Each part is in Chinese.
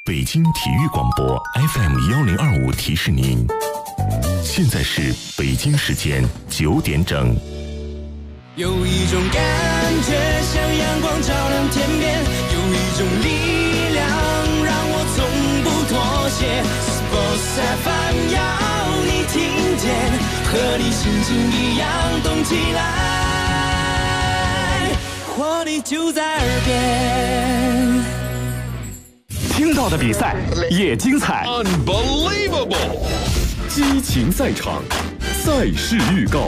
北京体育广播 FM1025提示您，现在是北京时间9点整。 有一种感觉像阳光照亮天边，有一种力量让我从不妥协。Sports FM 要你听见，和你心情一样动起来，活力就在耳边。 听到的比赛也精彩 Unbelievable 激情赛场，赛事预告。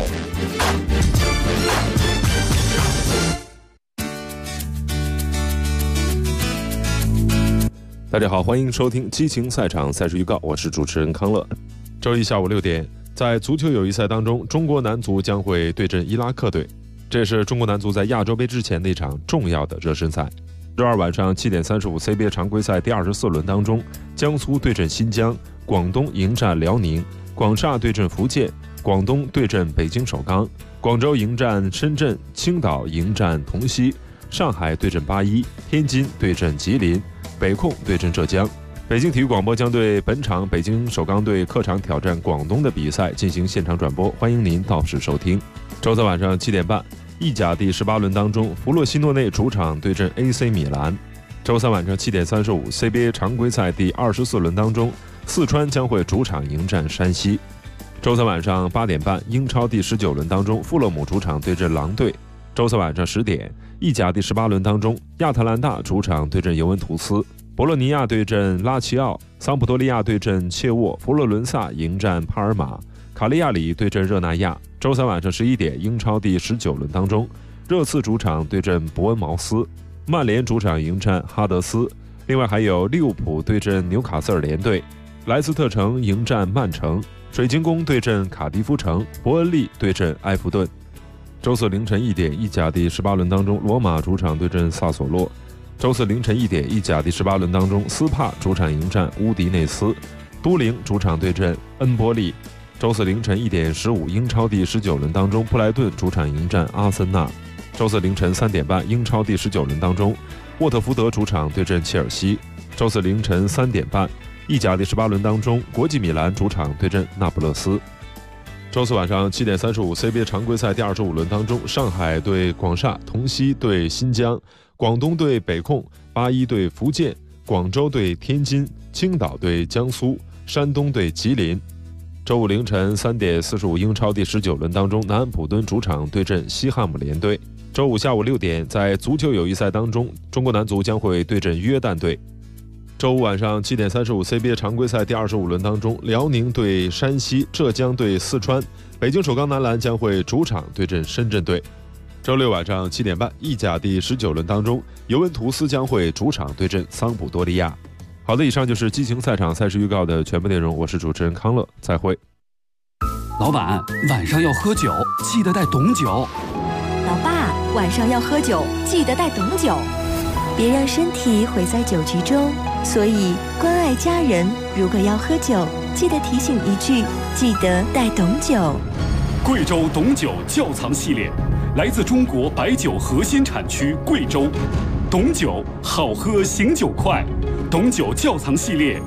大家好，欢迎收听激情赛场赛事预告，我是主持人康乐。周一下午6点，在足球友谊赛当中，中国男足将会对阵伊拉克队，这是中国男足在亚洲杯之前的一场重要的热身赛。周二晚上7点35 CBA 常规赛第24轮当中，江苏对阵新疆，广东迎战辽宁，广厦对阵福建，广东对阵北京首钢，广州迎战深圳，青岛迎战同曦，上海对阵81，天津对阵吉林，北控对阵浙江。北京体育广播将对本场北京首钢队客场挑战广东的比赛进行现场转播，欢迎您到时收听。周三晚上7点半，意甲第18轮当中，弗洛西诺内主场对阵 AC 米兰。周三晚上7点35 CBA 常规赛第24轮当中，四川将会主场迎战山西。周三晚上8点半，英超第19轮当中，富勒姆主场对阵狼队。周三晚上10点，意甲第18轮当中，亚特兰大主场对阵尤文图斯，博洛尼亚对阵拉齐奥，桑普多利亚对阵切沃，佛罗伦萨迎战帕尔马，卡利亚里对阵热那亚。周三晚上11点，英超第19轮当中，热刺主场对阵伯恩茅斯，曼联主场迎战哈德斯。另外还有利物浦对阵纽卡斯尔联队，莱斯特城迎战曼城，水晶宫对阵卡迪夫城，伯恩利对阵埃弗顿。周四凌晨1点，意甲第18轮当中，罗马主场对阵萨索洛。周四凌晨1点，意甲第18轮当中，斯帕主场迎战乌迪内斯，都灵主场对阵恩波利。周四凌晨1点15，英超第19轮当中，布莱顿主场迎战阿森纳。周四凌晨3点半，英超第19轮当中，沃特福德主场对阵切尔西。周四凌晨3点半，意甲第18轮当中，国际米兰主场对阵那不勒斯。周四晚上7点35 CBA 常规赛第25轮当中，上海对广厦，同曦对新疆，广东对北控，81对福建，广州对天津，青岛对江苏，山东对吉林。周五凌晨3点45，英超第19轮当中，南安普敦主场对阵西汉姆联队。周五下午6点，在足球友谊赛当中，中国男足将会对阵约旦队。周五晚上7点35 CBA 常规赛第25轮当中，辽宁对山西，浙江对四川，北京首钢男篮将会主场对阵深圳队。周六晚上7点半，意甲第19轮当中，尤文图斯将会主场对阵桑普多利亚。好的，以上就是激情赛场赛事预告的全部内容，我是主持人康乐，再会。 老板，晚上要喝酒，记得带董酒。 老爸，晚上要喝酒，记得带董酒，别让身体毁在酒局中。所以关爱家人，如果要喝酒，记得提醒一句，记得带董酒。 贵州董酒窖藏系列，来自中国白酒核心产区贵州。董酒好喝，醒酒快。董酒窖藏系列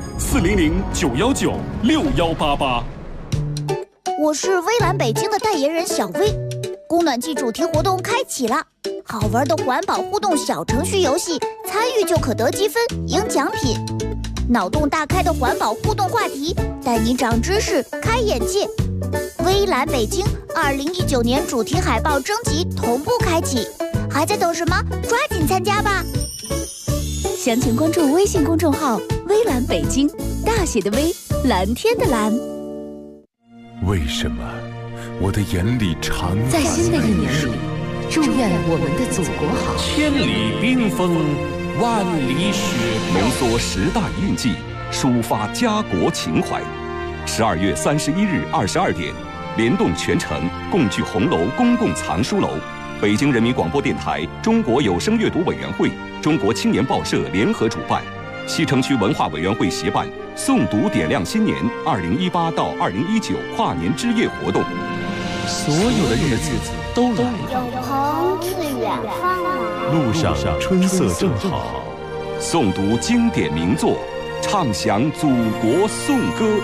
，400-919-6188。 我是微蓝北京的代言人小薇。供暖季主题活动开启了，好玩的环保互动小程序游戏，参与就可得积分赢奖品。脑洞大开的环保互动话题，带你长知识开眼界。微蓝北京2019年主题海报征集同步开启，还在等什么？抓紧参加吧！ 详情关注微信公众号微蓝北京，大写的微，蓝天的蓝。 为什么我的眼里常在新的一年里，祝愿我们的祖国好。 千里冰封，万里雪浓缩10大印记，抒发家国情怀。12月31日22点，联动全城共聚红楼公共藏书楼，北京人民广播电台、中国有声阅读委员会、中国青年报社联合主办，西城区文化委员会协办诵读点亮新年2018到2019跨年之夜活动。 所有的日子都来了， 有朋自远方来， 路上春色正好。 诵读经典名作， 唱响祖国颂歌。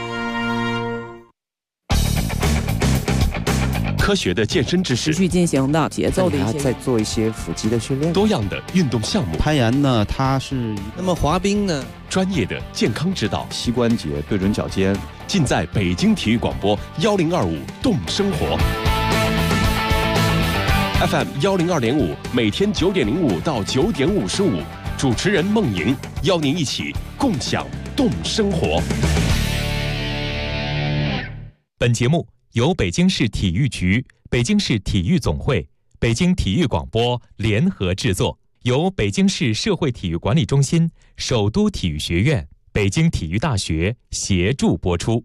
科学的健身知识， 持续进行的节奏的一些， 在做一些腹肌的训练， 多样的运动项目， 攀岩呢，它是那么滑冰呢， 专业的健康指导， 膝关节对准脚尖， 尽在北京体育广播1025动生活 FM 102.5，每天9点05到9点55，主持人孟莹邀您一起共享动生活。 本节目由北京市体育局、北京市体育总会、北京体育广播联合制作，由北京市社会体育管理中心、首都体育学院、北京体育大学协助播出。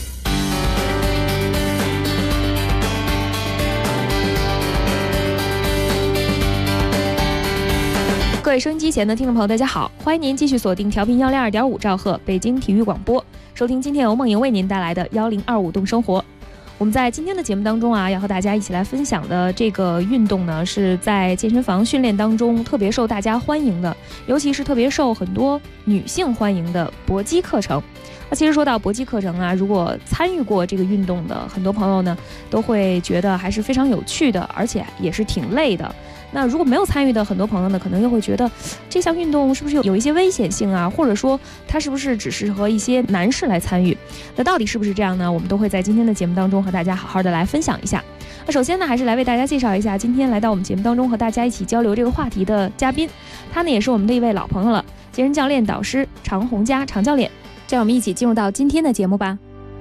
各位收音机前的听众朋友，大家好，欢迎您继续锁定调频102.5兆赫北京体育广播，收听今天由孟莹为您带来的1025动生活。我们在今天的节目当中啊，要和大家一起来分享的这个运动呢，是在健身房训练当中特别受大家欢迎的，尤其是特别受很多女性欢迎的搏击课程。那其实说到搏击课程啊，如果参与过这个运动的很多朋友呢，都会觉得还是非常有趣的，而且也是挺累的。那如果没有参与的很多朋友呢，可能又会觉得这项运动是不是有一些危险性啊，或者说它是不是只适合一些男士来参与？那到底是不是这样呢？我们都会在今天的节目当中和大家好好的来分享一下。那首先呢，还是来为大家介绍一下今天来到我们节目当中和大家一起交流这个话题的嘉宾，他呢也是我们的一位老朋友了，健身教练导师常洪佳常教练。这样我们一起进入到今天的节目吧。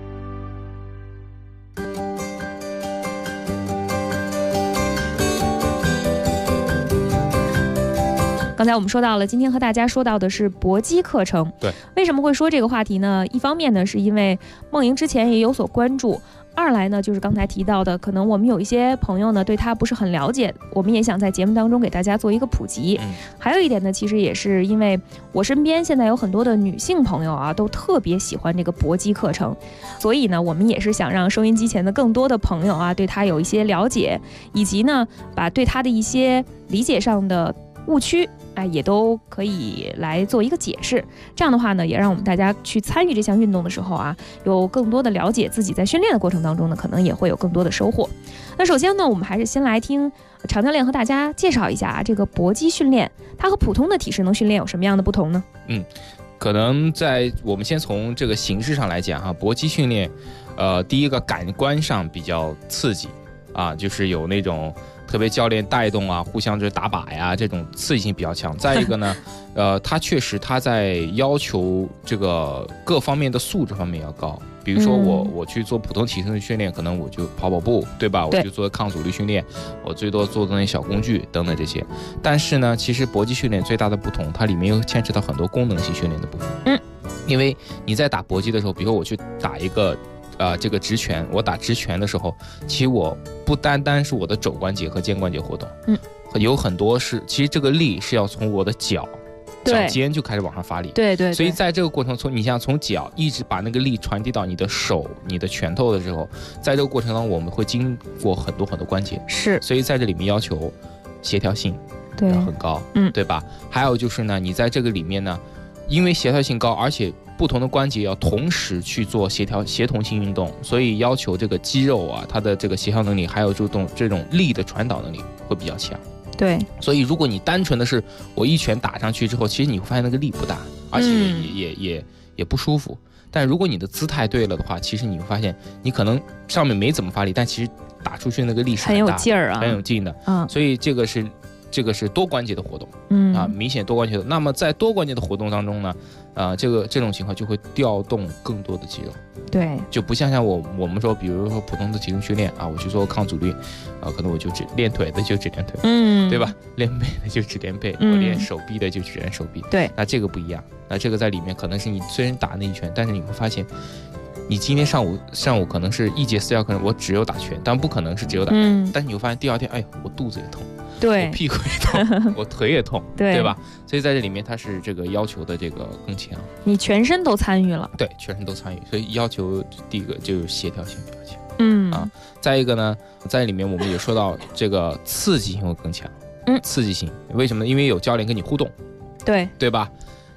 刚才我们说到了，今天和大家说到的是搏击课程。 对， 为什么会说这个话题呢？一方面呢，是因为孟莹之前也有所关注；二来呢，就是刚才提到的，可能我们有一些朋友呢对他不是很了解，我们也想在节目当中给大家做一个普及。还有一点呢，其实也是因为我身边现在有很多的女性朋友啊，都特别喜欢这个搏击课程，所以呢，我们也是想让收音机前的更多的朋友啊，对他有一些了解，以及呢，把对他的一些理解上的误区也都可以来做一个解释。这样的话呢，也让我们大家去参与这项运动的时候啊，有更多的了解，自己在训练的过程当中呢，可能也会有更多的收获。那首先呢，我们还是先来听常教练和大家介绍一下这个搏击训练，它和普通的体适能训练有什么样的不同呢？ 可能在我们先从这个形式上来讲哈，搏击训练，第一个感官上比较刺激啊，就是有那种特别教练带动啊，互相就是打靶呀，这种刺激性比较强。再一个呢，它确实它在要求这个各方面的素质方面要高。比如说我去做普通体适能训练，可能我就跑步，对吧？我去做抗阻力训练，我最多做的那些小工具等等这些。但是呢，其实搏击训练最大的不同，它里面又牵扯到很多功能性训练的部分。因为你在打搏击的时候，比如说我去打一个这个直拳，我打直拳的时候，其实我不单单是我的肘关节和肩关节活动，有很多是，其实这个力是要从我的脚尖就开始往上发力，对，所以在这个过程中，你像从脚一直把那个力传递到你的手、你的拳头的时候，在这个过程中我们会经过很多关节，是，所以在这里面要求协调性要很高，对吧？还有就是呢，你在这个里面呢，因为协调性高，而且不同的关节要同时去做协同性运动，所以要求这个肌肉啊，它的这个协调能力，还有这种力的传导能力会比较强。对，所以如果你单纯的是我一拳打上去之后，其实你会发现那个力不大，而且也不舒服。但如果你的姿态对了的话，其实你会发现你可能上面没怎么发力，但其实打出去那个力是很有劲儿啊，很有劲的。所以这个是多关节的活动，明显多关节的。那么在多关节的活动当中呢，这种情况就会调动更多的肌肉，对，就不像我们说，比如说普通的体重训练啊，我去做抗阻力，可能我就只练腿的就只练腿，对吧？练背的就只练背，我练手臂的就只练手臂，对。那这个不一样，那这个在里面可能是你虽然打那一拳，但是你会发现，你今天上午可能是1节4教，可能我只有打拳，但不可能是只有打拳，但是你会发现第二天，我肚子也痛。对，我屁股也痛，我腿也痛，对吧？所以在这里面，它是这个要求的这个更强，你全身都参与了，对，全身都参与，所以要求第一个就是协调性比较强，再一个呢，在里面我们也说到这个刺激性会更强，刺激性为什么呢？因为有教练跟你互动，对吧？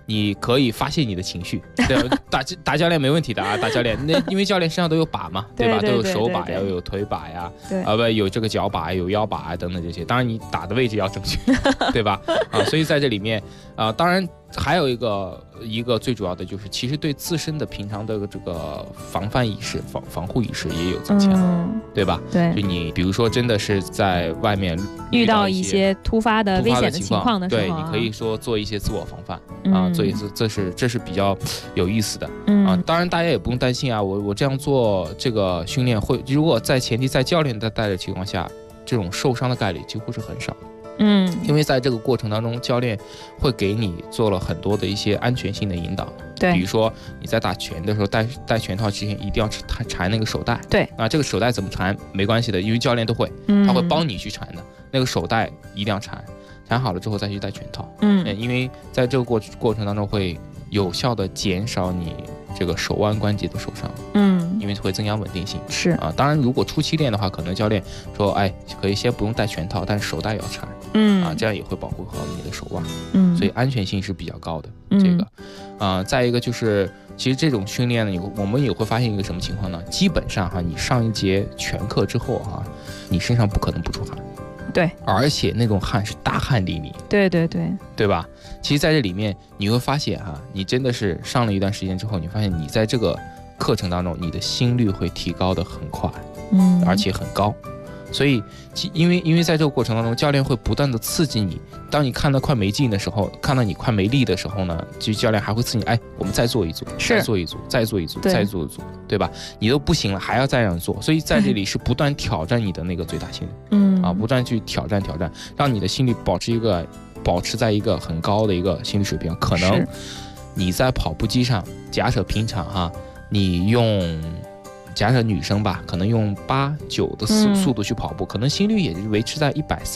你可以发泄你的情绪，对，打教练没问题的啊，打教练，那因为教练身上都有把嘛，对吧？都有手把呀，有腿把呀，有这个脚把，有腰把啊等等这些。当然你打的位置要正确，对吧？所以在这里面当然还有一个最主要的就是，其实对自身的平常的这个防范意识、防护意识也有增强，对吧？对，就你比如说真的是在外面遇到一些突发的危险的情况的时候， 对，你可以说做一些自我防范所以这是比较有意思的当然大家也不用担心啊，我这样做这个训练如果在前提在教练的带的情况下，这种受伤的概率几乎是很少。因为在这个过程当中，教练会给你做了很多的一些安全性的引导。对，比如说你在打拳的时候戴拳套之前一定要缠那个手带。对，这个手带怎么缠没关系的，因为教练都会，他会帮你去缠的。那个手带一定要缠好了之后再去戴拳套。因为在这个过程当中会有效的减少你这个手腕关节的受伤。因为会增加稳定性。是当然如果初期练的话，可能教练说，可以先不用戴拳套，但是手带要缠。这样也会保护好你的手腕。所以安全性是比较高的。这个再一个就是，其实这种训练呢，我们也会发现一个什么情况呢？基本上你上一节拳课之后你身上不可能不出汗。对，而且那种汗是大汗淋漓。对吧？其实在这里面你会发现你真的是上了一段时间之后，你发现你在这个课程当中，你的心率会提高的很快，而且很高。所以因为在这个过程当中，教练会不断的刺激你，当你看到快没劲的时候，看到你快没力的时候呢，其实教练还会刺激你，我们再做一组，再做一组，再做一组，再做一组，对吧？你都不行了，还要再让做，所以在这里是不断挑战你的那个最大心率。不断去挑战，让你的心率保持在一个很高的一个心率水平。可能你在跑步机上，假设平常你假设女生吧，可能用8、9的速度去跑步，可能心率也是维持在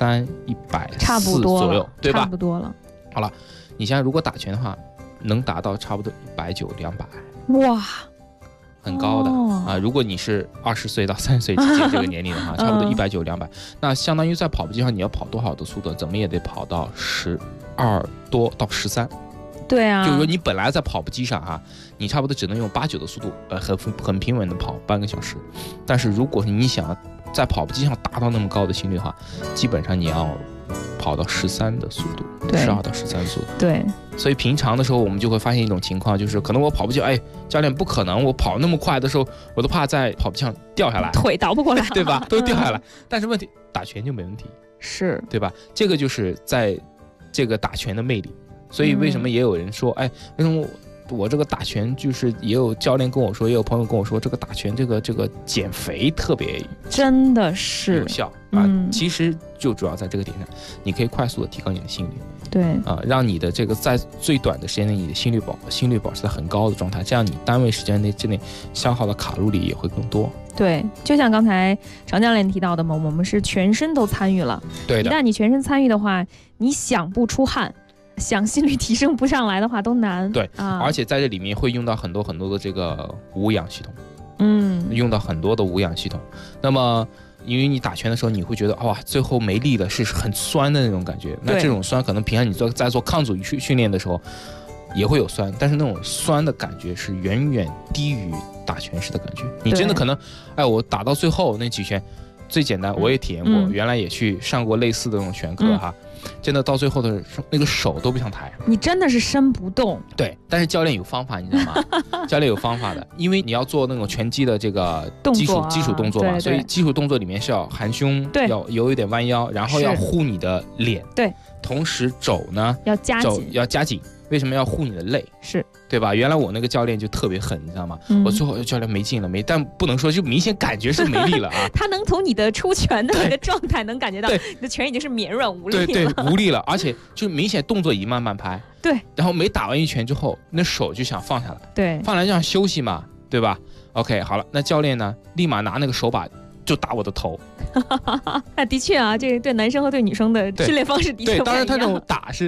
130、140左右，对吧？差不多了。好了，你想想，如果打拳的话，能达到差不多190、200。哇，很高的如果你是20岁到30岁之间这个年龄的话，差不多190、200。那相当于在跑步机上你要跑多少的速度？怎么也得跑到12多到13。对啊，就是说你本来在跑步机上你差不多只能用8、9的速度，很平稳的跑半个小时。但是如果你想在跑步机上达到那么高的心率基本上你要跑到13的速度，12到13的速度。对，所以平常的时候我们就会发现一种情况，就是可能我跑步机，教练不可能，我跑那么快的时候，我都怕在跑步机上掉下来，腿倒不过来，对吧？都掉下来。但是问题打拳就没问题，是对吧？这个就是在这个打拳的魅力。所以为什么也有人说，为什么我这个打拳就是也有教练跟我说，也有朋友跟我说，这个打拳这个减肥特别真的是有效其实就主要在这个点上，你可以快速的提高你的心率。对让你的这个在最短的时间内，你的心率保持在很高的状态，这样你单位时间之内消耗的卡路里也会更多。对，就像刚才常教练提到的嘛，我们是全身都参与了。对的，一旦你全身参与的话，你想不出汗，想心率提升不上来的话都难。对而且在这里面会用到很多的这个无氧系统。用到很多的无氧系统。那么因为你打拳的时候，你会觉得最后没力了，是很酸的那种感觉。那这种酸可能平常你在做抗阻训练的时候也会有酸，但是那种酸的感觉是远远低于打拳时的感觉。你真的可能我打到最后那几拳最简单，我也体验过，原来也去上过类似的那种拳课真的到最后的那个手都不想抬，你真的是伸不动。对，但是教练有方法，你知道吗？教练有方法的，因为你要做那种拳击的这个基础动作嘛，所以基础动作里面是要含胸，要有一点弯腰，然后要护你的脸，对，同时肘呢要夹紧。为什么要护你的肋？是对吧？原来我那个教练就特别狠，你知道吗？我最后教练没劲了，但不能说，就明显感觉是没力了他能从你的出拳的那个状态能感觉到，你的拳已经是绵软无力了。对，无力了，而且就明显动作已慢慢拍。对，然后每打完一拳之后，那手就想放下来。对，放下来就想休息嘛，对吧 ？OK， 好了，那教练呢，立马拿那个手把就打我的头。的确这对男生和对女生的训练方式的确不一样。对，当然他那种打是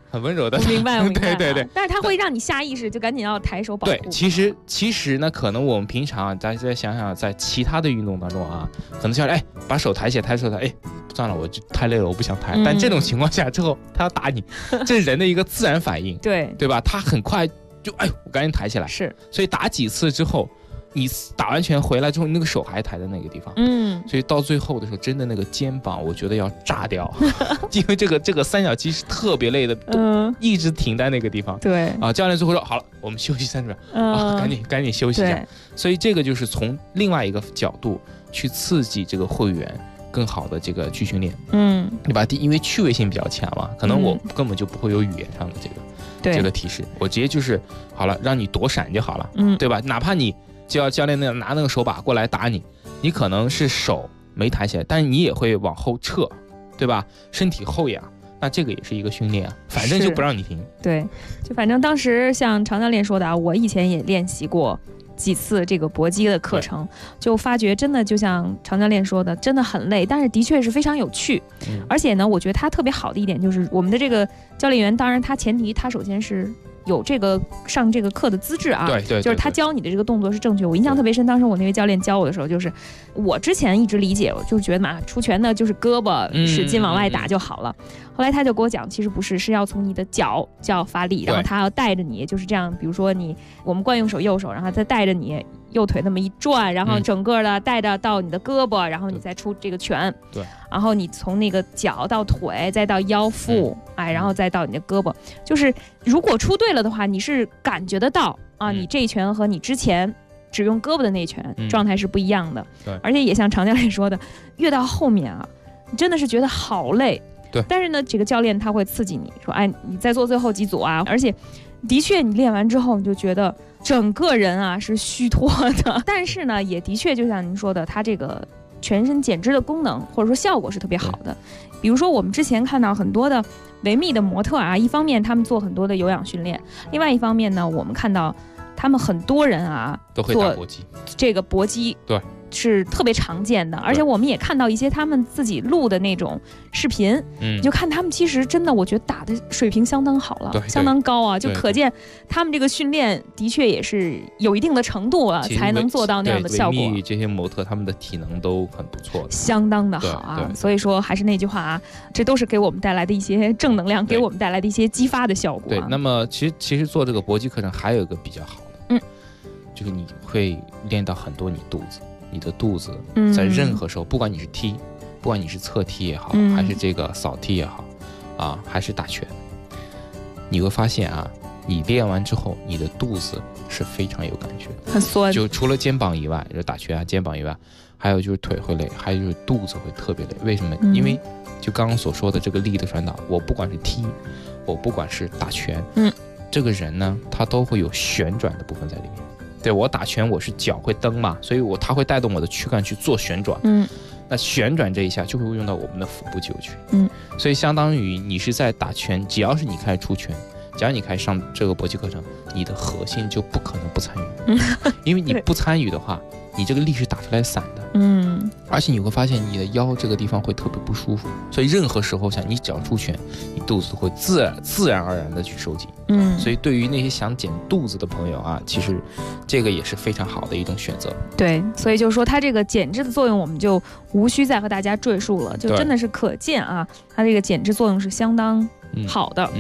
很温柔的。 明白， 对。 但是它会让你下意识就赶紧要抬手保护。 对，其实呢，可能我们平常大家再想想，在其他的运动当中啊，可能像把手抬起来，抬手抬，算了，我就太累了，我不想抬。但这种情况下之后，他要打你，这是人的一个自然反应，对吧？他很快就我赶紧抬起来。是，所以打几次之后。你打完拳回来之后，你那个手还抬在那个地方，所以到最后的时候，真的那个肩膀，我觉得要炸掉，因为这个三角肌是特别累的，一直停在那个地方。对啊，教练最后说好了，我们休息30秒，赶紧休息一下。所以这个就是从另外一个角度去刺激这个会员更好的这个去训练，对吧？因为趣味性比较强嘛，可能我根本就不会有语言上的这个提示，我直接就是好了，让你躲闪就好了，对吧？哪怕你教练拿那个手把过来打你，你可能是手没抬起来，但是你也会往后撤，对吧？身体后仰，那这个也是一个训练啊，反正就不让你停。对，就反正当时像常教练说的啊，我以前也练习过几次这个搏击的课程，就发觉真的就像常教练说的，真的很累，但是的确是非常有趣。而且呢，我觉得他特别好的一点就是我们的这个教练员，当然他前提他首先是有这个上这个课的资质啊，对，就是他教你的这个动作是正确。我印象特别深，当时我那位教练教我的时候，就是我之前一直理解，我就是觉得嘛，出拳呢就是胳膊使劲往外打就好了。后来他就给我讲，其实不是，是要从你的脚就要发力，然后他要带着你，就是这样。比如说我们惯用手右手，然后再带着你右腿那么一转，然后整个的带着到你的胳膊，然后你再出这个拳。对，然后你从那个脚到腿，再到腰腹，然后再到你的胳膊。就是如果出对了的话，你是感觉得到啊，你这一拳和你之前只用胳膊的那一拳状态是不一样的。对，而且也像常教练说的，越到后面啊，你真的是觉得好累。对，但是呢，这个教练他会刺激你说，你再做最后几组啊，而且的确你练完之后你就觉得整个人啊是虚脱的，但是呢，也的确就像您说的，他这个全身减脂的功能或者说效果是特别好的。比如说我们之前看到很多的维密的模特啊，一方面他们做很多的有氧训练，另外一方面呢，我们看到他们很多人啊都会打搏击， 这个搏击对是特别常见的，而且我们也看到一些他们自己录的那种视频，你就看他们其实真的，我觉得打的水平相当好了，相当高啊，就可见他们这个训练的确也是有一定的程度了，才能做到那样的效果。 这些模特他们的体能都很不错的， 相当的好啊。所以说还是那句话啊，这都是给我们带来的一些正能量，给我们带来的一些激发的效果。 对，那么其实做这个搏击课程还有一个比较好的，就是你会练到很多你的肚子在任何时候，不管你是踢，不管你是侧踢也好，还是这个扫踢也好，啊，还是打拳，你会发现啊，你练完之后，你的肚子是非常有感觉的， 很酸。 就除了肩膀以外，就打拳啊，肩膀以外，还有就是腿会累，还有就是肚子会特别累。为什么？因为就刚刚所说的这个力的传导，我不管是踢，我不管是打拳，这个人呢，他都会有旋转的部分在里面。对，我打拳我是脚会蹬嘛，所以他会带动我的躯干去做旋转。那旋转这一下就会用到我们的腹部肌肉群。所以相当于你是在打拳，只要是你开始出拳，只要你开始上这个搏击课程，你的核心就不可能不参与。因为你不参与的话，你这个力是打出来散的。而且你会发现你的腰这个地方会特别不舒服，所以任何时候你只要出拳，你肚子会自然而然的去收紧。所以对于那些想减肚子的朋友啊，其实这个也是非常好的一种选择。 对，所以就是说它这个减脂的作用，我们就无需再和大家赘述了，就真的是可见啊，它这个减脂作用是相当好的。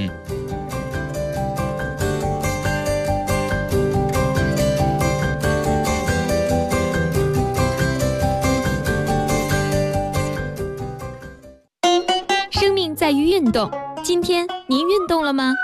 在于运动，今天您运动了吗？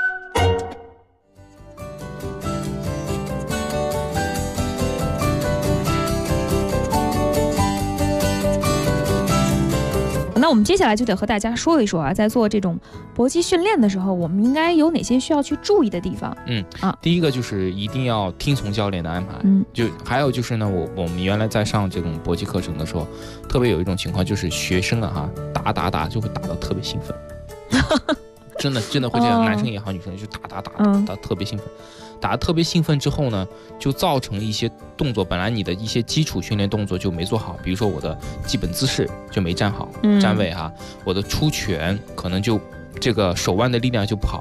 那我们接下来就得和大家说一说啊，在做这种搏击训练的时候，我们应该有哪些需要去注意的地方？ 第一个就是一定要听从教练的安排。就还有就是呢，我们原来在上这种搏击课程的时候，特别有一种情况，就是学生啊打就会打到特别兴奋。真的会这样，男生也好，女生就打特别兴奋，打得特别兴奋之后呢，就造成一些动作，本来你的一些基础训练动作就没做好，比如说我的基本姿势就没站好，站位哈，我的出拳可能就这个手腕的力量就不好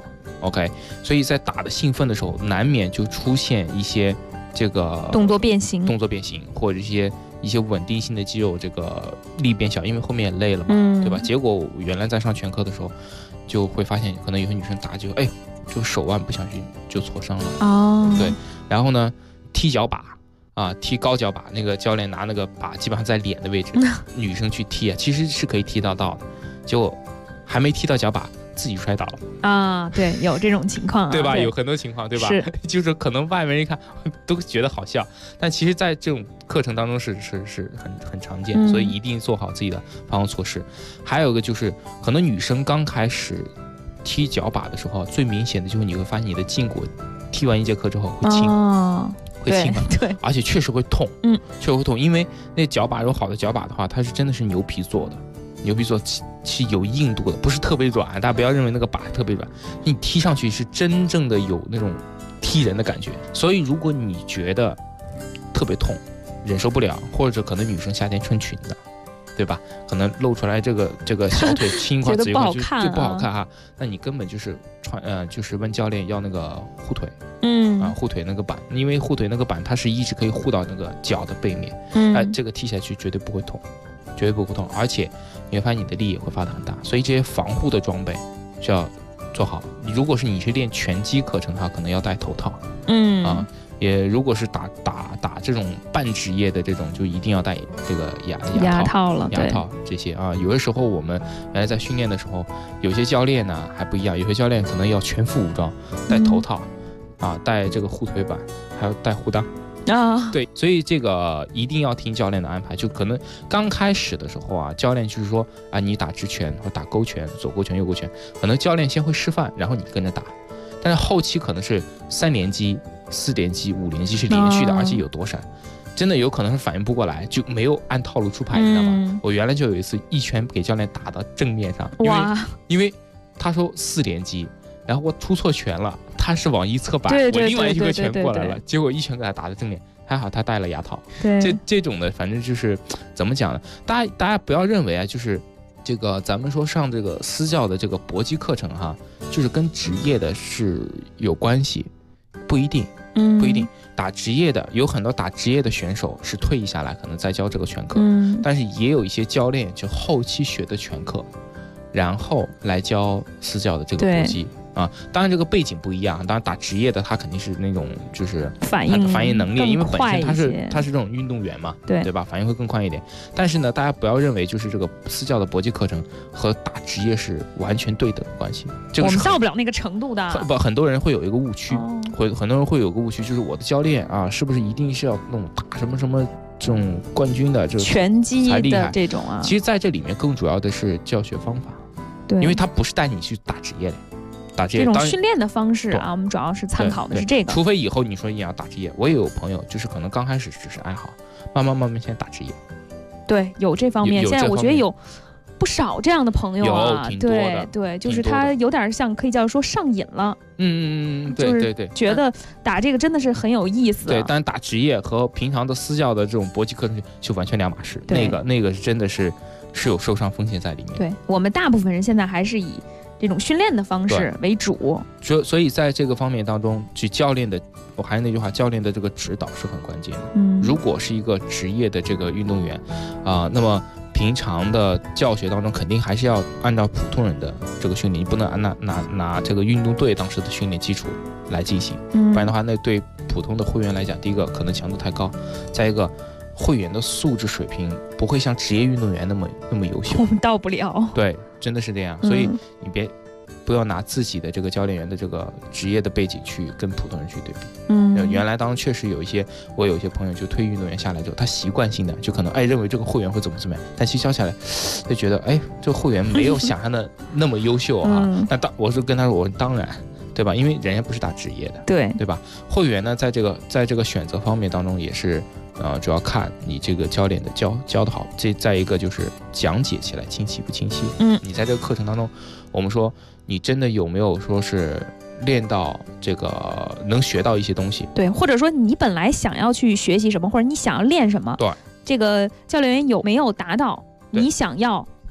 OK， 所以在打的兴奋的时候，难免就出现一些这个动作变形， 或者一些稳定性的肌肉这个力变小，因为后面也累了嘛，对吧？结果我原来在上拳课的时候，就会发现可能有些女生打就就手腕不小心就挫伤了哦。 对，然后呢，踢脚把啊，踢高脚把，那个教练拿那个把基本上在脸的位置，女生去踢啊，其实是可以踢到的，结果还没踢到脚把，自己摔倒了啊。对，有这种情况、啊， 对吧？有很多情况，对吧？ 是， 就是可能外面人一看都觉得好笑，但其实在这种课程当中是很常见，所以一定做好自己的防护措施。还有一个就是，可能女生刚开始踢脚把的时候，最明显的就是你会发现你的胫骨踢完一节课之后会轻。会轻嘛？ 对， 而且确实会痛，确实会痛，因为那脚把有好的脚把的话，它是真的是牛皮做的，牛皮做是有硬度的，不是特别软。大家不要认为那个把特别软，你踢上去是真正的有那种踢人的感觉。所以如果你觉得特别痛，忍受不了，或者可能女生夏天穿裙的，对吧？可能露出来这个小腿青一块紫一块就不好看哈。那你根本就是就是问教练要那个护腿。护腿那个板，因为护腿那个板它是一直可以护到那个脚的背面，这个踢下去绝对不会痛，绝对不会痛，而且你会发现你的力也会发得很大，所以这些防护的装备需要做好。如果你是练拳击课程的话，可能要戴头套，也如果是打这种半职业的这种，就一定要戴这个牙套了，牙套这些啊。有的时候我们原来在训练的时候，有些教练呢还不一样，有些教练可能要全副武装，戴头套。带这个护腿板，还要带护裆啊，对，所以这个一定要听教练的安排。就可能刚开始的时候啊，教练就是说啊，你打直拳或打勾拳，左勾拳右勾拳，可能教练先会示范，然后你跟着打。但是后期可能是3连击、4连击、5连击是连续的，而且有躲闪，真的有可能是反应不过来，就没有按套路出牌，你知道吗？我原来就有一次一拳给教练打到正面上，因为他说4连击，然后我出错拳了。他是往一侧摆，我另外一个拳过来了，结果一拳给他打的正脸，还好他戴了牙套。这种的，反正就是怎么讲呢？大家不要认为啊，就是这个咱们说上这个私教的这个搏击课程哈，就是跟职业的是有关系，不一定，不一定。打职业的有很多打职业的选手是退役下来可能再教这个拳课，但是也有一些教练就后期学的拳课，然后来教私教的这个搏击。当然这个背景不一样，当然打职业的他肯定是那种就是反应能力，因为本身他是这种运动员嘛，对吧？反应会更快一点。但是呢，大家不要认为就是这个私教的搏击课程和打职业是完全对等的关系，这个我们到不了那个程度的。 很多人会有一个误区，很多人会有个误区，就是我的教练啊，是不是一定是要那种打什么这种冠军的这种拳击的这种啊？ 其实在这里面更主要的是教学方法， 对， 因为他不是带你去打职业的。 这种训练的方式啊，我们主要是参考的是这个。 除非以后你说你要打职业，我也有朋友就是可能刚开始只是爱好，慢慢现在打职业。 对，有这方面。现在我觉得有不少这样的朋友啊，对，就是他有点像可以叫说上瘾了。对，觉得打这个真的是很有意思。 对，但打职业和平常的私教的这种搏击课程就完全两码事。那个真的是有受伤风险在里面。 对，我们大部分人现在还是以这种训练的方式为主， 所以在这个方面当中，教练的，我还是那句话，教练的这个指导是很关键的。如果是一个职业的这个运动员那么平常的教学当中，肯定还是要按照普通人的这个训练，你不能拿这个运动队当时的训练基础来进行，不然的话，那对普通的会员来讲，第一个可能强度太高，再一个会员的素质水平不会像职业运动员那么优秀， 我们到不了。 对，真的是这样，所以你不要拿自己的这个教练员的这个职业的背景去跟普通人去对比。原来当中确实我有一些朋友就退役运动员下来之后，他习惯性的就可能认为这个会员会怎么样，但其实教下来就觉得这个会员没有想象的那么优秀啊。那我是跟他说，我当然。对吧？因为人家不是打职业的，对吧？会员呢，在这个选择方面当中也是，主要看你这个教练的教得好。再一个就是讲解起来清晰不清晰。你在这个课程当中，我们说你真的有没有说是练到这个能学到一些东西？ 对，或者说你本来想要去学习什么，或者你想要练什么？ 对， 这个教练员有没有达到你想要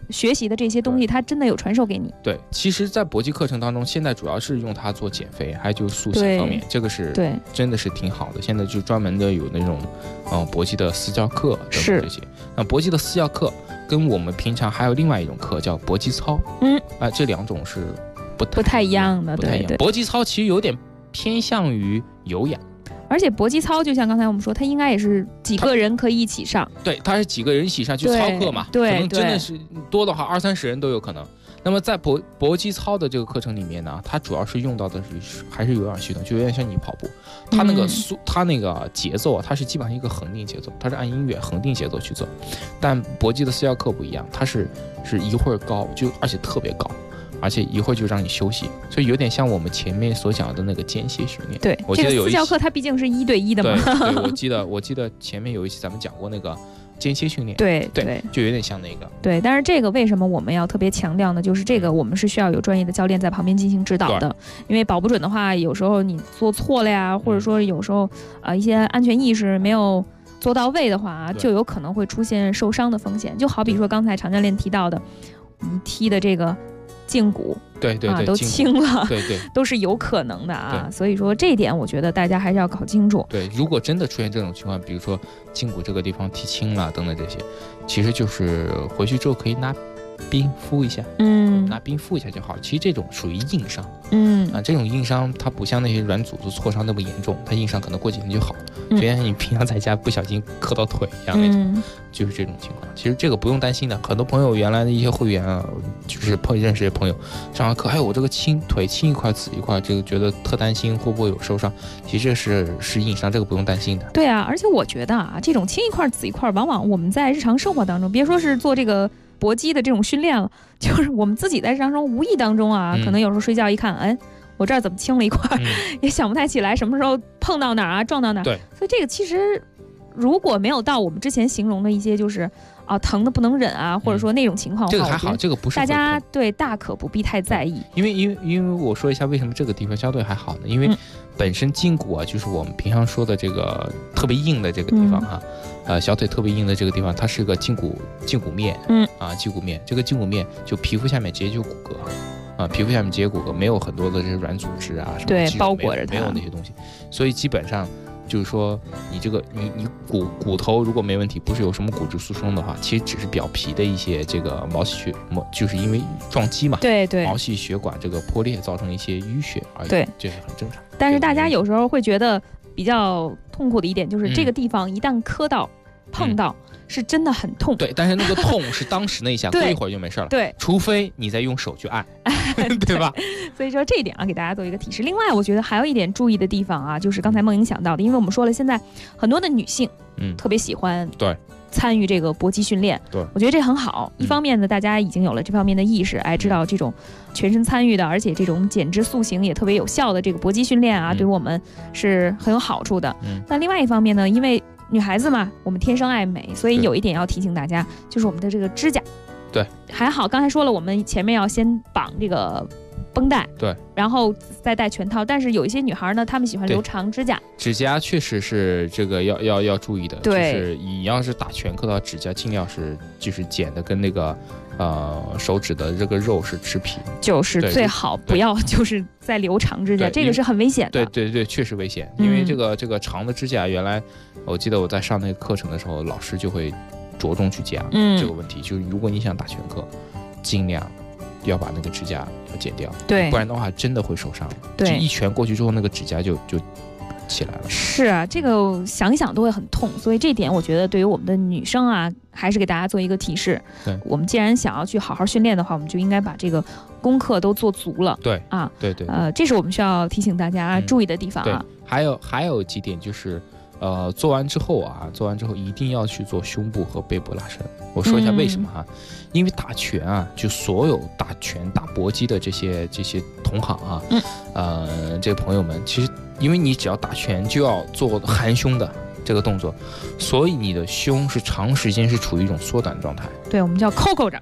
学习的这些东西，它真的有传授给你。 对，其实，在搏击课程当中，现在主要是用它做减肥，还有就是塑形方面，这个是对， 真的是挺好的。现在就专门的有那种搏击的私教课等等这些。那搏击的私教课跟我们平常还有另外一种课叫搏击操，这两种是不太一样的。对对，搏击操其实有点偏向于有氧。 而且搏击操就像刚才我们说，它应该也是几个人可以一起上。 对，它是几个人一起上去操课嘛， 对， 可能真的是多的话20-30人都有可能。那么在搏击操的这个课程里面呢，它主要是用到的还是有氧系统，就有点像你跑步，它那个节奏啊，它是基本上一个恒定节奏，它是按音乐恒定节奏去走。但搏击的私教课不一样，它是一会儿高，而且特别高。而且一会儿就让你休息，所以有点像我们前面所讲的那个间歇训练。 对， 我记得有这个私教课它毕竟是1对1的嘛。 对，我记得前面有一期咱们讲过那个间歇训练。 对， 就有点像那个。 对，但是这个为什么我们要特别强调呢？就是这个我们是需要有专业的教练在旁边进行指导的，因为保不准的话，有时候你做错了呀，或者说有时候一些安全意识没有做到位的话，就有可能会出现受伤的风险。就好比说刚才常教练提到的，我们踢的这个胫骨， 对， 都青了， 对， 都是有可能的啊。所以说这一点，我觉得大家还是要搞清楚。 对，如果真的出现这种情况，比如说胫骨这个地方踢青了等等这些，其实就是回去之后可以拿冰敷一下，拿冰敷一下就好了。其实这种属于硬伤，这种硬伤它不像那些软组织挫伤那么严重，它硬伤可能过几天就好了，就像你平常在家不小心磕到腿一样那种，就是这种情况。其实这个不用担心的，很多朋友原来的一些会员啊，就是认识的朋友上完课，我这个腿青一块紫一块，这个觉得特担心会不会有受伤。其实这是硬伤，这个不用担心的。 对啊，而且我觉得啊，这种青一块紫一块，往往我们在日常生活当中，别说是做这个搏击的这种训练了，就是我们自己在日常中无意当中啊，可能有时候睡觉一看，我这儿怎么青了一块，也想不太起来什么时候碰到哪儿啊，撞到哪儿。 对， 所以这个其实如果没有到我们之前形容的一些就是疼的不能忍啊，或者说那种情况的话， 这个还好，这个不是大家大可不必太在意。 因为我说一下为什么这个地方相对还好呢？因为本身胫骨啊，就是我们平常说的这个特别硬的这个地方哈，小腿特别硬的这个地方，它是个胫骨面，胫骨面，这个胫骨面就皮肤下面直接就骨骼。皮肤下面直接骨骼，没有很多的这些软组织啊，什么包裹着它， 没有那些东西，所以基本上就是说，你这个你骨头如果没问题，不是有什么骨质疏松的话，其实只是表皮的一些这个毛细血，就是因为撞击嘛， 对， 毛细血管这个破裂造成一些淤血而已， 对， 这是很正常。 但是大家有时候会觉得比较痛苦的一点就是，这个地方一旦磕到、碰到。是真的很痛， 对，但是那个痛是当时那一下，过一会儿就没事了， 对， 除非你再用手去按，对吧？ 所以说这一点给大家做一个提示。另外，我觉得还有一点注意的地方啊，就是刚才梦莹想到的，因为我们说了，现在很多的女性，特别喜欢参与这个搏击训练， 对， 我觉得这很好。一方面呢，大家已经有了这方面的意识，知道这种全身参与的，而且这种减脂塑形也特别有效的这个搏击训练啊，对我们是很有好处的。但另外一方面呢，因为女孩子嘛，我们天生爱美，所以有一点要提醒大家，就是我们的这个指甲。 对， 还好，刚才说了，我们前面要先绑这个绷带， 对， 然后再戴全套。但是有一些女孩呢，她们喜欢留长指甲， 指甲确实是这个要注意的。 对， 就是你要是打拳磕到指甲，尽量是就是剪的跟那个手指的这个肉是持平， 就是最好不要就是再留长指甲，这个是很危险的。 对，确实危险。因为这个长的指甲，原来我记得我在上那个课程的时候，老师就会着重去讲这个问题，就是如果你想打拳课，尽量要把那个指甲要剪掉， 对， 不然的话真的会受伤。 对， 就一拳过去之后，那个指甲就起来了。 是啊，这个想一想都会很痛，所以这点我觉得对于我们的女生啊，还是给大家做一个提示。 对， 我们既然想要去好好训练的话，我们就应该把这个功课都做足了。 对啊， 对， 这是我们需要提醒大家注意的地方啊。 对，还有几点就是。做完之后一定要去做胸部和背部拉伸。我说一下为什么哈，因为打拳啊，就所有打拳打搏击的这些同行啊，这个朋友们，其实因为你只要打拳就要做含胸的这个动作，所以你的胸是长时间是处于一种缩短状态。 对，我们叫扣扣掌。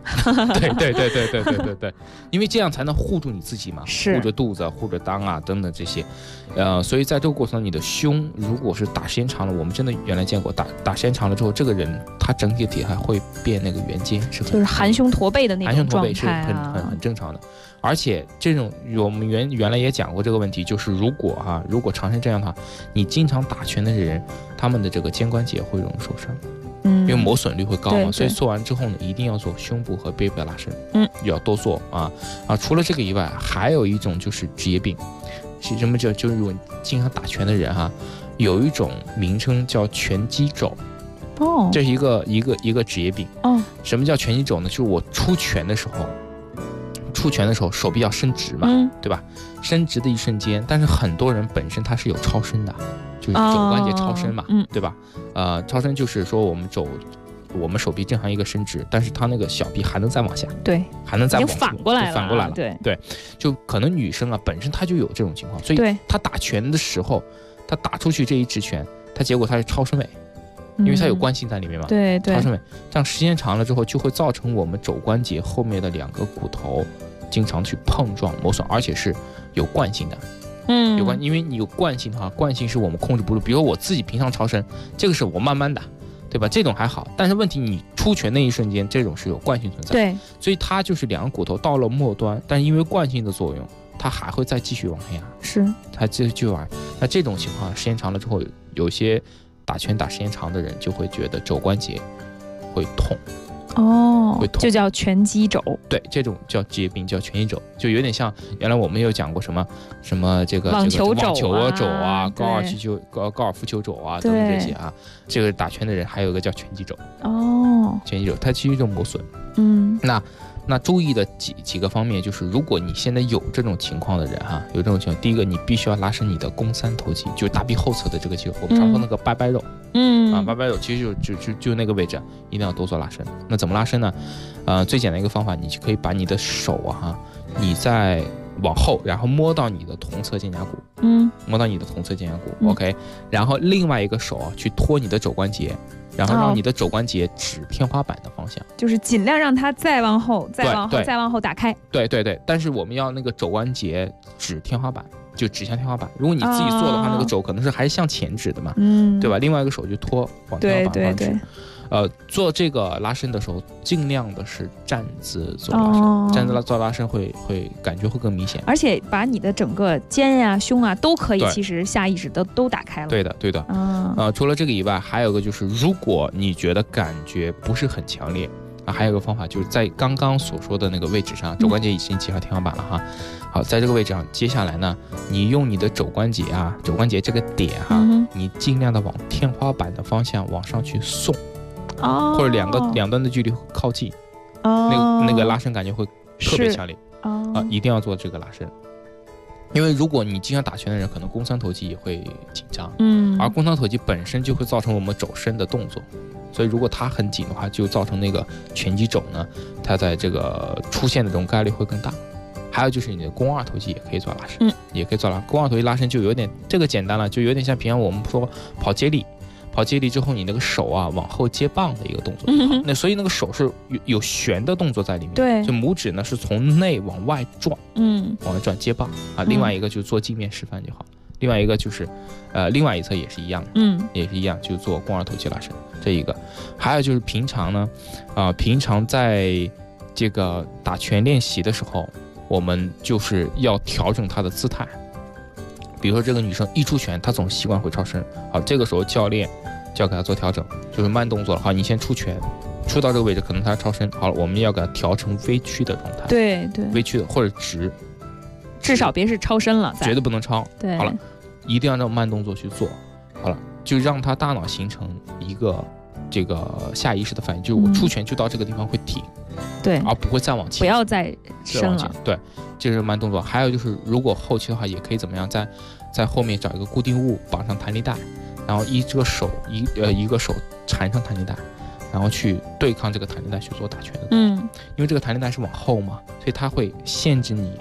对，因为这样才能护住你自己嘛，护着肚子、护着裆啊等等这些，所以在这个过程中，你的胸如果是打时间长了，我们真的原来见过，打时间长了之后，这个人他整体体还会变那个圆肩， 就是含胸驼背的那种状态， 含胸驼背是很正常的。而且这种我们原来也讲过这个问题，就是如果长成这样的话，你经常打拳的人，他们的这个肩关节会容易受伤。因为磨损率会高嘛，所以做完之后呢，一定要做胸部和背部的拉伸，要多做啊。除了这个以外，还有一种就是职业病，是什么叫？就是如果经常打拳的人有一种名称叫拳击肘，这是一个职业病。什么叫拳击肘呢？就是我出拳的时候，手臂要伸直嘛，对吧？伸直的一瞬间，但是很多人本身他是有超伸的。就是肘关节超伸嘛，对吧？超伸就是说我们手臂正常一个伸直，但是它那个小臂还能再往下， 对， 还能再往反过来了， 对，就可能女生本身她就有这种情况，所以她打拳的时候，她打出去这一直拳，她结果她是超伸尾，因为它有惯性在里面嘛， 对， 超伸尾，这样时间长了之后，就会造成我们肘关节后面的2个骨头经常去碰撞磨损，而且是有惯性的。因为你有惯性的话，惯性是我们控制不住。比如说我自己平常超伸，这个是我慢慢的，对吧？这种还好，但是问题你出拳那一瞬间，这种是有惯性存在。 对， 所以它就是2个骨头到了末端，但因为惯性的作用，它还会再继续往下。 是， 它就往。那这种情况时间长了之后，有些打拳打时间长的人就会觉得肘关节会痛。会痛， 就叫拳击肘。 对，这种叫职业病，叫拳击肘，就有点像原来我们有讲过什么这个网球肘啊，高尔夫球肘啊等等这些啊。这个打拳的人还有一个叫拳击肘。拳击肘它其实是一种磨损。那注意的几个方面就是，如果你现在有这种情况的人有这种情况，第一个你必须要拉伸你的肱三头肌，就是大臂后侧的这个肌肉，我们常说那个拜拜肉。拜拜肉其实就那个位置，一定要多做拉伸。那怎么拉伸呢？最简单一个方法，你就可以把你的手你再往后，然后摸到你的同侧肩胛骨，摸到你的同侧肩胛骨，OK。然后另外一个手去托你的肘关节。然后让你的肘关节指天花板的方向， 就是尽量让它再往后打开。 对，但是我们要那个肘关节指天花板，就指向天花板。如果你自己做的话，那个肘可能是还是向前指的嘛，对吧？另外一个手就托往天花板方指。做这个拉伸的时候，尽量的是站姿做拉伸，站姿做拉伸会感觉会更明显， 而且把你的整个肩呀、胸啊都可以，其实下意识都打开了。 对的。除了这个以外，还有一个就是，如果你觉得感觉不是很强烈还有一个方法就是在刚刚所说的那个位置上，肘关节已经接上天花板了好，在这个位置上，接下来呢，你用你的肘关节这个点你尽量的往天花板的方向往上去送。或者两端的距离靠近，那个拉伸感觉会特别强烈一定要做这个拉伸。因为如果你经常打拳的人，可能肱三头肌也会紧张，而肱三头肌本身就会造成我们肘伸的动作，所以如果它很紧的话，就造成那个拳击肘呢，它在这个出现的这种概率会更大。还有就是你的肱二头肌也可以做拉伸，也可以做肱二头肌拉伸，就有点这个简单了，就有点像平常我们说跑接力之后，你那个手往后接棒的一个动作，那所以那个手是有旋的动作在里面， 对， 就拇指呢是从内往外转，往外转接棒另外一个就是做镜面示范就好，另外一个就是另外一侧也是一样的，也是一样，就做肱二头肌拉伸这一个。还有就是平常呢，平常在这个打拳练习的时候，我们就是要调整她的姿态。比如说这个女生一出拳，她总习惯会超伸，好，这个时候教练就要给她做调整，就是慢动作了。好，你先出拳，出到这个位置，可能她超伸，好了，我们要给她调成微曲的状态， 对， 微曲的或者直， 至少别是超伸了， 绝对不能超。 对， 好了，一定要让慢动作去做，好了，就让她大脑形成一个这个下意识的反应，就是我出拳就到这个地方会停， 对， 而不会再往前， 不要再伸了， 对。这是慢动作。还有就是，如果后期的话，也可以怎么样，在后面找一个固定物绑上弹力带，然后一个手缠上弹力带，然后去对抗这个弹力带去做打拳的。因为这个弹力带是往后嘛，所以它会限制你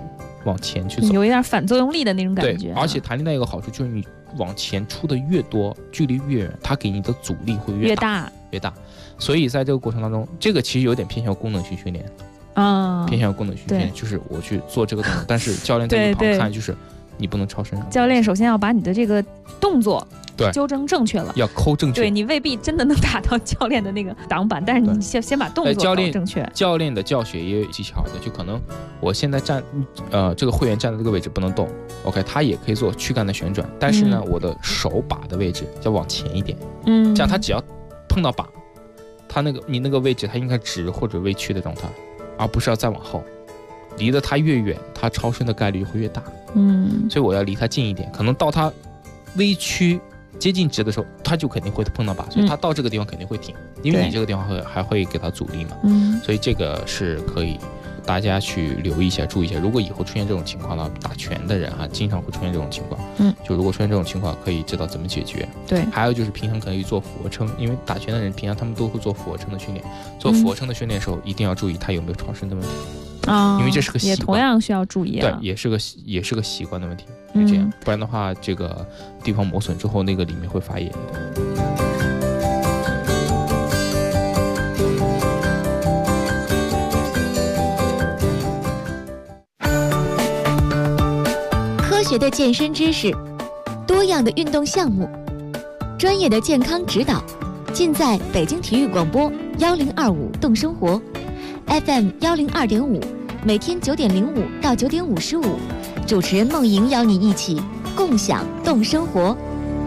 往前去走， 有一点反作用力的那种感觉。 对，而且弹力带有个好处就是你往前出的越多，距离越远，它给你的阻力会越大。所以在这个过程当中，这个其实有点偏向功能性训练啊，偏向功能性训练，就是我去做这个动作，但是教练在一旁看，就是你不能超身。 教练首先要把你的这个动作对纠正正确了， 要抠正确。 对，你未必真的能达到教练的那个挡板，但是你先把动作搞正确。 教练的教学也有技巧的，就可能我现在站这个会员站在这个位置不能动 ，OK， 他也可以做躯干的旋转，但是呢，我的手把的位置要往前一点，这样他只要碰到把，他你那个位置他应该直或者微曲的状态，而不是要再往后。离得他越远，他超身的概率会越大。所以我要离他近一点，可能到他微曲接近直的时候，他就肯定会碰到把，所以他到这个地方肯定会停，因为你这个地方还会给他阻力嘛。所以这个是可以大家去留意一下、注意一下。如果以后出现这种情况呢，打拳的人啊，经常会出现这种情况。就如果出现这种情况，可以知道怎么解决。 对， 还有就是平常可以做俯卧撑，因为打拳的人平常他们都会做俯卧撑的训练。做俯卧撑的训练的时候，一定要注意他有没有超身的问题。因为这是个习惯， 也同样需要注意。 对，也是个习惯的问题，就这样，不然的话，这个地方磨损之后，那个里面会发炎的。 科学的健身知识，多样的运动项目，专业的健康指导，尽在北京体育广播1025动生活 FM 102.5，每天9点05到9点55，主持人梦莹邀你一起共享动生活。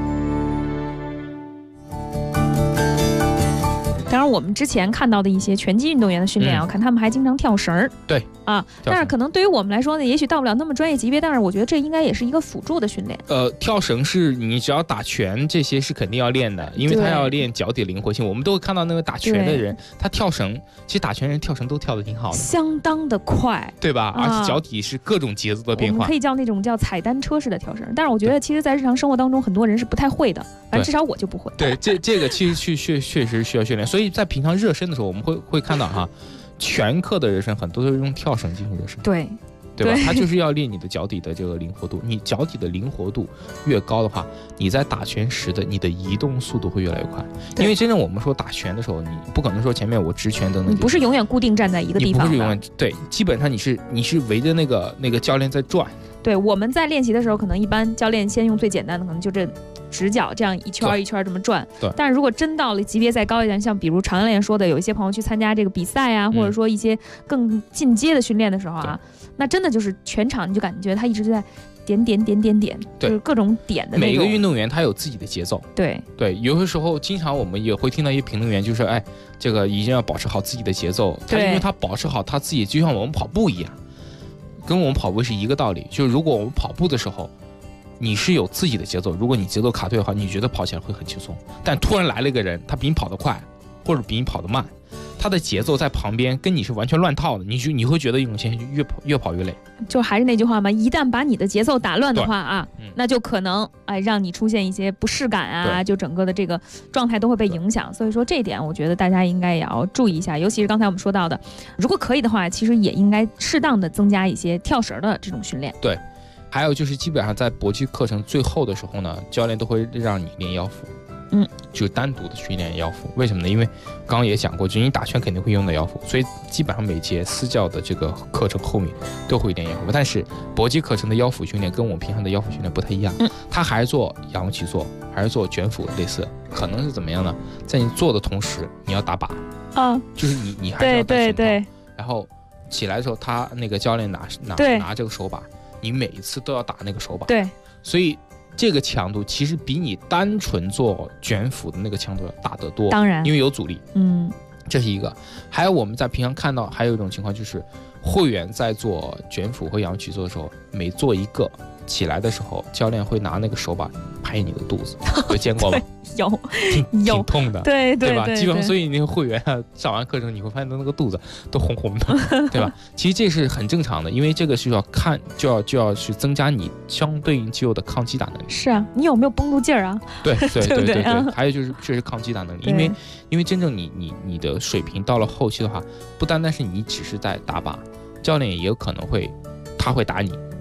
当然，我们之前看到的一些拳击运动员的训练，我看他们还经常跳绳。 对啊，但是可能对于我们来说呢，也许到不了那么专业级别，但是我觉得这应该也是一个辅助的训练。 跳绳是你只要打拳，这些是肯定要练的，因为他要练脚底灵活性。我们都会看到那个打拳的人，他跳绳，其实打拳人跳绳都跳得挺好的， 相当的快， 对吧？而且脚底是各种节奏的变化。 我们可以叫那种叫踩单车式的跳绳，但是我觉得其实在日常生活当中，很多人是不太会的，反正至少我就不会。 对，这个其实确实需要训练，所以在平常热身的时候，我们会看到哈，拳课的热身很多都是用跳绳进行热身。对吧？它就是要练你的脚底的这个灵活度。你脚底的灵活度越高的话，你在打拳时的你的移动速度会越来越快。因为真正我们说打拳的时候，你不可能说前面我直拳等等， 你不是永远固定站在一个地方的， 你不是永远对，基本上你是围着那个教练在转。 对，我们在练习的时候，可能一般教练先用最简单的，可能就这直角这样一圈一圈这么转。 对。 但是如果真到了级别再高一点，像比如常教练说的，有一些朋友去参加这个比赛啊，或者说一些更进阶的训练的时候啊，那真的就是全场你就感觉他一直在点，就是各种点的那种。 每个运动员他有自己的节奏。 对， 有的时候经常我们也会听到一些评论员就说，哎，这个一定要保持好自己的节奏。他因为他保持好他自己，就像我们跑步一样。跟我们跑步是一个道理，就是如果我们跑步的时候，你是有自己的节奏，如果你节奏卡对的话，你觉得跑起来会很轻松。但突然来了一个人，他比你跑得快，或者比你跑得慢，他的节奏在旁边跟你是完全乱套的，你会觉得永前越跑越累。 就还是那句话嘛，一旦把你的节奏打乱的话啊，那就可能让你出现一些不适感啊，就整个的这个状态都会被影响。所以说这一点，我觉得大家应该也要注意一下，尤其是刚才我们说到的，如果可以的话，其实也应该适当的增加一些跳绳的这种训练。 对，还有就是基本上在搏击课程最后的时候呢，教练都会让你练腰腹。就单独的去练腰腹，为什么呢？因为刚刚也讲过，就你打拳肯定会用到腰腹，所以基本上每节私教的这个课程后面都会练腰腹。但是搏击课程的腰腹训练跟我们平常的腰腹训练不太一样，它还是做仰卧起坐，还是做卷腹，类似，可能是怎么样呢？在你做的同时，你要打靶，就是你还是要带拳套，然后起来的时候，他那个教练拿这个手把，你每一次都要打那个手把， 对， 所以。这个强度其实比你单纯做卷腹的那个强度要大得多， 当然， 因为有阻力。这是一个。还有我们在平常看到，还有一种情况就是，会员在做卷腹和仰卧起坐的时候，每做一个起来的时候，教练会拿那个手把拍你的肚子，有见过吗？ 有， 挺痛的， 对吧？基本上，所以那个会员上完课程，你会发现他那个肚子都红红的，对吧？其实这是很正常的，因为这个需要就要去增加你相对应肌肉的抗击打能力。 是啊，你有没有绷住劲儿啊？ 对，还有就是确实抗击打能力，因为真正你的水平到了后期的话，不单单是你只是在打靶，教练也有可能他会打你，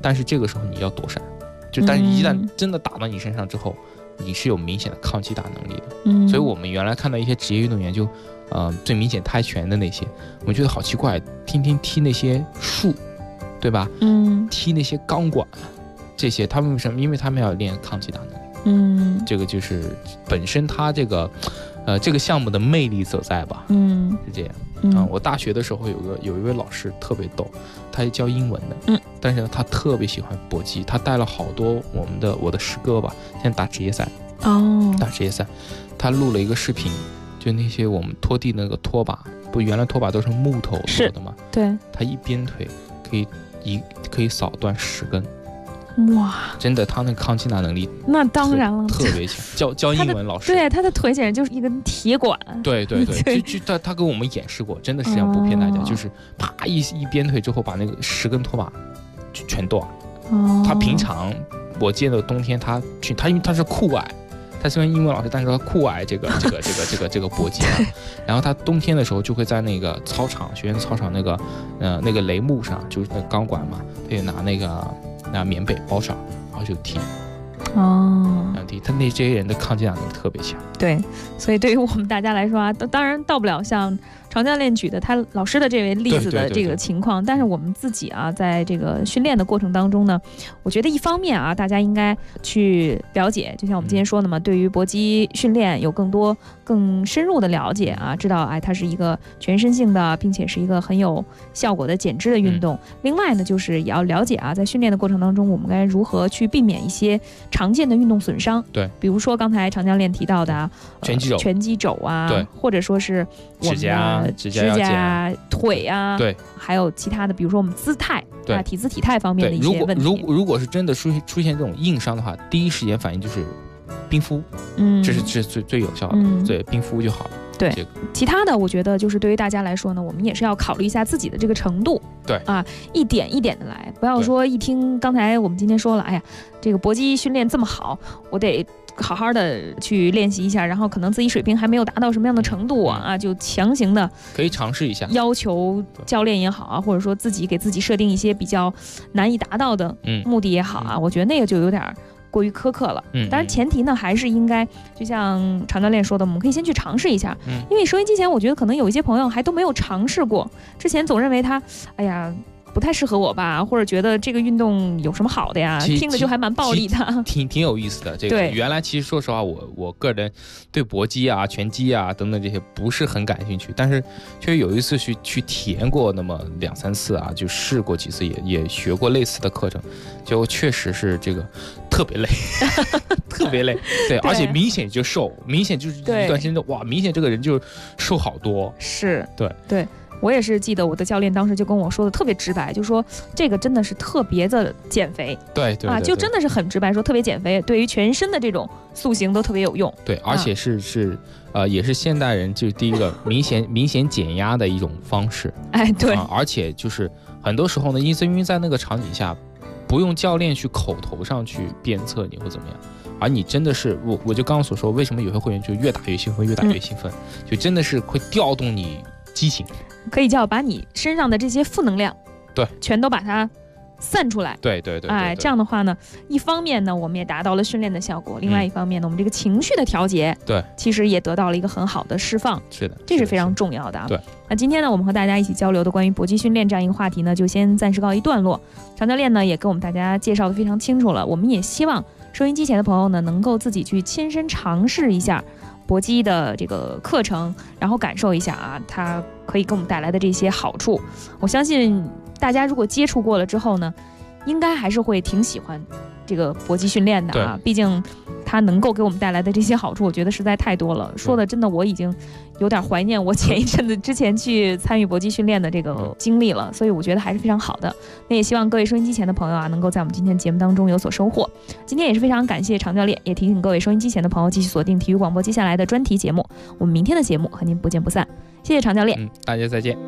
但是这个时候你要躲闪，但是一旦真的打到你身上之后，你是有明显的抗击打能力的。所以我们原来看到一些职业运动员就最明显泰拳的那些，我们觉得好奇怪，天天踢那些树，对吧？踢那些钢管，这些他们为什么？因为他们要练抗击打能力。这个就是本身他这个项目的魅力所在吧。是这样。我大学的时候有一位老师特别逗，他是教英文的。但是呢，他特别喜欢搏击，他带了好多我的师哥吧，现在打职业赛。打职业赛，他录了一个视频，就那些我们拖地那个拖把，不原来拖把都是木头做的吗？对。他一鞭腿可以扫断10根。哇，真的，他那抗击打能力那当然了， 特别强。教英文老师， 对，他的腿简直就是一根铁管。 对，他跟我们演示过，真的是这样，不骗大家，就是啪一鞭腿之后，把那个10根拖把就全断。他平常我记得冬天他因为他是酷爱，他虽然英文老师，但是他酷爱这个搏击啊。然后他冬天的时候就会在那个操场，学院操场那个雷木上，就是那个钢管嘛，他就拿棉被包上，然后就踢。他这些人的抗击打能力特别强。对， 所以对于我们大家来说啊，当然到不了像常教练举的他老师的这位例子的这个情况，但是我们自己啊，在这个训练的过程当中呢，我觉得一方面啊，大家应该去了解，就像我们今天说的嘛，对于搏击训练有更深入的了解啊，知道它是一个全身性的，并且是一个很有效果的减脂的运动。另外呢，就是也要了解啊，在训练的过程当中，我们该如何去避免一些常见的运动损伤。 对， 比如说刚才常教练提到的拳击肘啊，对，或者说是我们的指甲、腿啊，对，还有其他的，比如说我们姿态啊、体姿体态方面的一些问题。 如果是真的出现这种硬伤的话，第一时间反应就是冰敷，这是最有效的，对，冰敷就好了。 对，其他的我觉得就是对于大家来说呢，我们也是要考虑一下自己的这个程度。对啊，一点一点的来，不要说一听刚才我们今天说了，哎呀，这个搏击训练这么好，我得好好的去练习一下，然后可能自己水平还没有达到什么样的程度啊，就强行的可以尝试一下， 要求教练也好啊，或者说自己给自己设定一些比较难以达到的目的也好啊，我觉得那个就有点过于苛刻了。当然前提呢还是应该就像常教练说的，我们可以先去尝试一下。因为收音机前我觉得可能有一些朋友还都没有尝试过，之前总认为他哎呀不太适合我吧，或者觉得这个运动有什么好的呀，听着就还蛮暴力的， 挺有意思的。这个原来其实说实话，我个人对搏击啊、拳击啊等等这些不是很感兴趣，但是确实有一次去体验过那么2、3次啊，就试过几次，也学过类似的课程，就确实是这个特别累，特别累。对，而且明显就瘦，明显就是一段时间就哇，明显这个人就瘦好多。 是， 对。 我也是记得我的教练当时就跟我说的特别直白，就说这个真的是特别的减肥。对啊，就真的是很直白说特别减肥，对于全身的这种塑形都特别有用。 对，而且也是现代人就第一个明显减压的一种方式。 哎，对， 而且就是很多时候呢，因为在那个场景下，不用教练去口头上去鞭策你或怎么样，而你真的是我就刚刚所说，为什么有些会员就越打越兴奋，越打越兴奋，就真的是会调动你激情。 可以叫把你身上的这些负能量， 对， 全都把它散出来。 对， 哎，这样的话呢，一方面呢，我们也达到了训练的效果；另外一方面呢，我们这个情绪的调节， 对， 其实也得到了一个很好的释放。 是的， 这是非常重要的啊。 对， 那今天呢，我们和大家一起交流的关于搏击训练这样一个话题呢，就先暂时告一段落。常教练呢，也跟我们大家介绍的非常清楚了。我们也希望收音机前的朋友呢，能够自己去亲身尝试一下搏击的这个课程，然后感受一下啊，它可以给我们带来的这些好处。我相信大家如果接触过了之后呢，应该还是会挺喜欢这个搏击训练的啊，毕竟它能够给我们带来的这些好处，我觉得实在太多了。说的真的，我已经有点怀念我前一阵子之前去参与搏击训练的这个经历了，所以我觉得还是非常好的。那也希望各位收音机前的朋友啊，能够在我们今天节目当中有所收获。今天也是非常感谢常教练，也提醒各位收音机前的朋友继续锁定体育广播接下来的专题节目。我们明天的节目和您不见不散。谢谢常教练， 大家再见。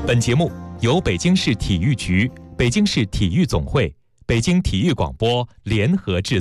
本节目由北京市体育局、北京市体育总会、北京体育广播联合制作。